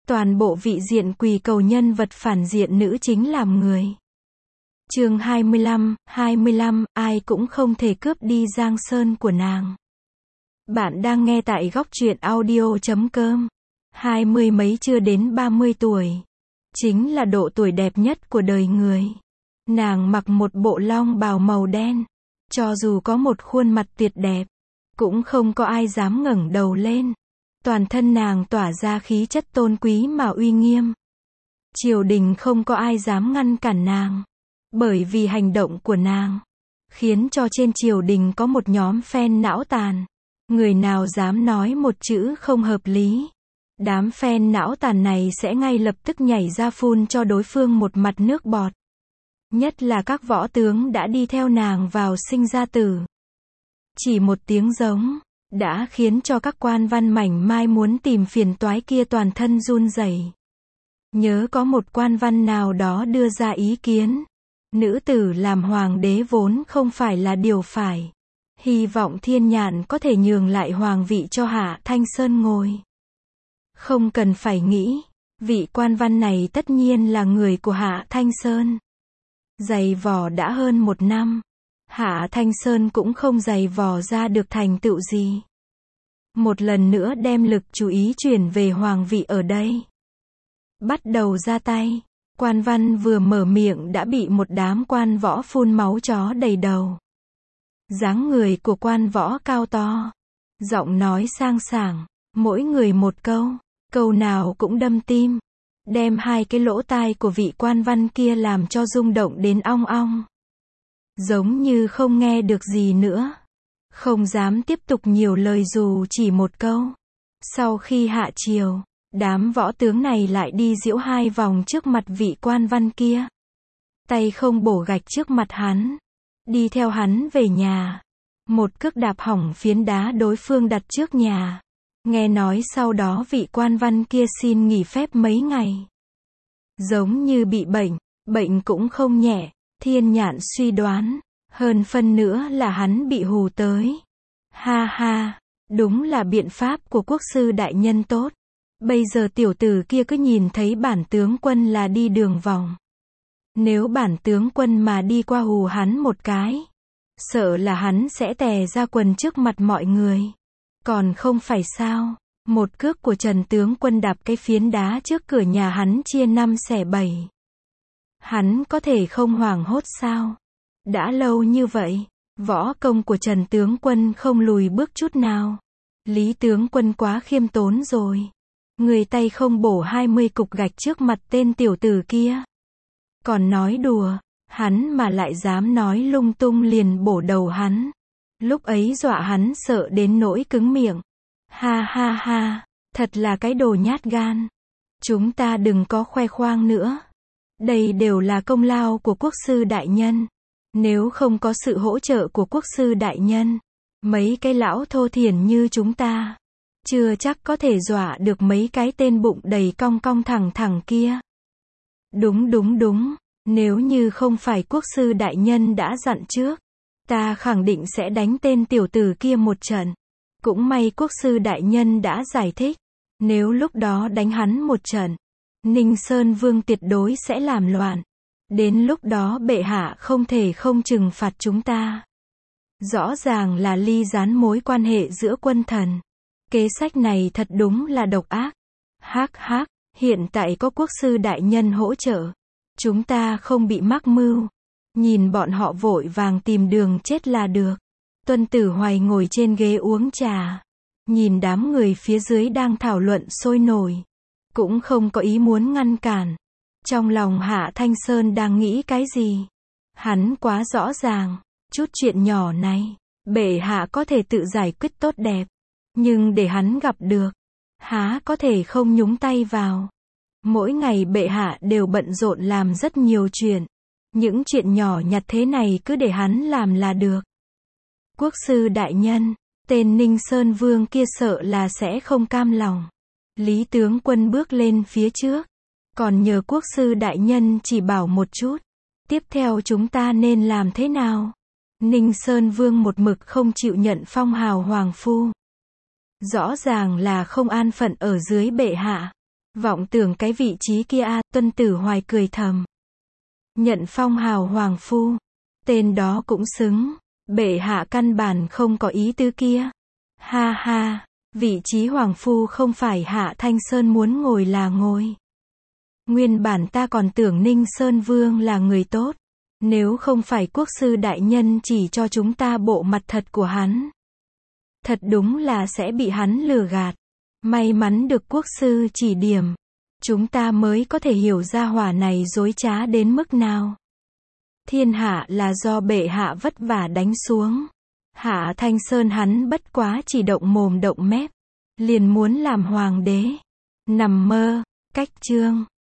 Toàn bộ vị diện quỳ cầu nhân vật phản diện nữ chính làm người. Chương 25, ai cũng không thể cướp đi Giang Sơn của nàng. Bạn đang nghe tại góc truyện audio.com. 20 mấy chưa đến 30 tuổi. Chính là độ tuổi đẹp nhất của đời người. Nàng mặc một bộ long bào màu đen. Cho dù có một khuôn mặt tuyệt đẹp, cũng không có ai dám ngẩng đầu lên. Toàn thân nàng tỏa ra khí chất tôn quý mà uy nghiêm. Triều đình không có ai dám ngăn cản nàng. Bởi vì hành động của nàng, khiến cho trên triều đình có một nhóm fan não tàn. Người nào dám nói một chữ không hợp lý, đám fan não tàn này sẽ ngay lập tức nhảy ra phun cho đối phương một mặt nước bọt. Nhất là các võ tướng đã đi theo nàng vào sinh ra tử. Chỉ một tiếng giống, đã khiến cho các quan văn mảnh mai muốn tìm phiền toái kia toàn thân run rẩy. Nhớ có một quan văn nào đó đưa ra ý kiến. Nữ tử làm hoàng đế vốn không phải là điều phải. Hy vọng Thiên Nhạn có thể nhường lại hoàng vị cho Hạ Thanh Sơn ngồi. Không cần phải nghĩ, vị quan văn này tất nhiên là người của Hạ Thanh Sơn. Giày vò đã hơn 1 năm, Hạ Thanh Sơn cũng không giày vò ra được thành tựu gì. Một lần nữa đem lực chú ý chuyển về hoàng vị ở đây. Bắt đầu ra tay. Quan văn vừa mở miệng đã bị một đám quan võ phun máu chó đầy đầu. Dáng người của quan võ cao to, giọng nói sang sảng, mỗi người một câu, câu nào cũng đâm tim, đem hai cái lỗ tai của vị quan văn kia làm cho rung động đến ong ong. Giống như không nghe được gì nữa, không dám tiếp tục nhiều lời dù chỉ một câu. Sau khi hạ triều, đám võ tướng này lại đi diễu 2 vòng trước mặt vị quan văn kia. Tay không bổ gạch trước mặt hắn. Đi theo hắn về nhà. Một cước đạp hỏng phiến đá đối phương đặt trước nhà. Nghe nói sau đó vị quan văn kia xin nghỉ phép mấy ngày. Giống như bị bệnh cũng không nhẹ. Thiên Nhạn suy đoán, hơn phân nữa là hắn bị hù tới. Ha ha, đúng là biện pháp của quốc sư đại nhân tốt. Bây giờ tiểu tử kia cứ nhìn thấy bản tướng quân là đi đường vòng. Nếu bản tướng quân mà đi qua hù hắn một cái, sợ là hắn sẽ tè ra quần trước mặt mọi người. Còn không phải sao, một cước của Trần tướng quân đạp cái phiến đá trước cửa nhà hắn chia 5 xẻ 7. Hắn có thể không hoảng hốt sao? Đã lâu như vậy, võ công của Trần tướng quân không lùi bước chút nào. Lý tướng quân quá khiêm tốn rồi. Người tay không bổ 20 cục gạch trước mặt tên tiểu tử kia. Còn nói đùa, hắn mà lại dám nói lung tung liền bổ đầu hắn. Lúc ấy dọa hắn sợ đến nỗi cứng miệng. Ha ha ha, thật là cái đồ nhát gan. Chúng ta đừng có khoe khoang nữa. Đây đều là công lao của quốc sư đại nhân. Nếu không có sự hỗ trợ của quốc sư đại nhân, mấy cái lão thô thiển như chúng ta chưa chắc có thể dọa được mấy cái tên bụng đầy cong cong thẳng thẳng kia. Đúng, nếu như không phải quốc sư đại nhân đã dặn trước, ta khẳng định sẽ đánh tên tiểu tử kia một trận. Cũng may quốc sư đại nhân đã giải thích, nếu lúc đó đánh hắn một trận, Ninh Sơn Vương tuyệt đối sẽ làm loạn. Đến lúc đó bệ hạ không thể không trừng phạt chúng ta. Rõ ràng là ly gián mối quan hệ giữa quân thần. Kế sách này thật đúng là độc ác. Hắc, hiện tại có quốc sư đại nhân hỗ trợ. Chúng ta không bị mắc mưu. Nhìn bọn họ vội vàng tìm đường chết là được. Tuân Tử Hoài ngồi trên ghế uống trà. Nhìn đám người phía dưới đang thảo luận sôi nổi. Cũng không có ý muốn ngăn cản. Trong lòng Hạ Thanh Sơn đang nghĩ cái gì? Hắn quá rõ ràng. Chút chuyện nhỏ này, bệ hạ có thể tự giải quyết tốt đẹp. Nhưng để hắn gặp được, há có thể không nhúng tay vào. Mỗi ngày bệ hạ đều bận rộn làm rất nhiều chuyện. Những chuyện nhỏ nhặt thế này cứ để hắn làm là được. Quốc sư đại nhân, tên Ninh Sơn Vương kia sợ là sẽ không cam lòng. Lý tướng quân bước lên phía trước. Còn nhờ quốc sư đại nhân chỉ bảo một chút. Tiếp theo chúng ta nên làm thế nào? Ninh Sơn Vương một mực không chịu nhận phong hào hoàng phu. Rõ ràng là không an phận ở dưới bệ hạ. Vọng tưởng cái vị trí kia a, Tuân Tử Hoài cười thầm. Nhận phong hào hoàng phu. Tên đó cũng xứng. Bệ hạ căn bản không có ý tứ kia. Ha ha, vị trí hoàng phu không phải Hạ Thanh Sơn muốn ngồi là ngồi. Nguyên bản ta còn tưởng Ninh Sơn Vương là người tốt. Nếu không phải quốc sư đại nhân chỉ cho chúng ta bộ mặt thật của hắn. Thật đúng là sẽ bị hắn lừa gạt. May mắn được quốc sư chỉ điểm. Chúng ta mới có thể hiểu ra hỏa này dối trá đến mức nào. Thiên hạ là do bệ hạ vất vả đánh xuống. Hạ Thanh Sơn hắn bất quá chỉ động mồm động mép. Liền muốn làm hoàng đế. Nằm mơ. Cách chương.